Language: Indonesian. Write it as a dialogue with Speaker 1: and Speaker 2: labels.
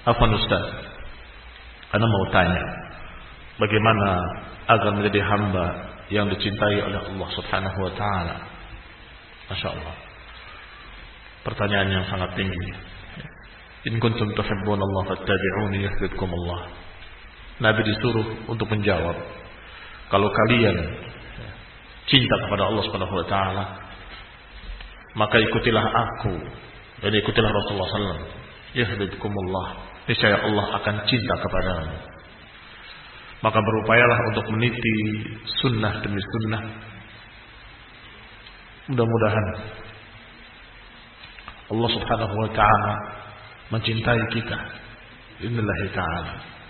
Speaker 1: Afwan Ustaz, ana mau tanya, bagaimana agar menjadi hamba yang dicintai oleh Allah Subhanahu wa taala? Masya Allah, pertanyaan yang sangat tinggi. In kuntum tuhibbunallaha fattabi'uni yuhibbukumullah. Nabi disuruh untuk menjawab, kalau kalian cinta kepada Allah Subhanahu wa taala, maka ikutilah aku dan ikutilah Rasulullah sallallahu alaihi wasallam. Yuhibbukumullah. Niscaya Allah akan cinta kepadamu. Maka berupayalah untuk meniti sunnah demi sunnah. Mudah-mudahan Allah Subhanahu wa taala mencintai kita. Innallahi ta'ala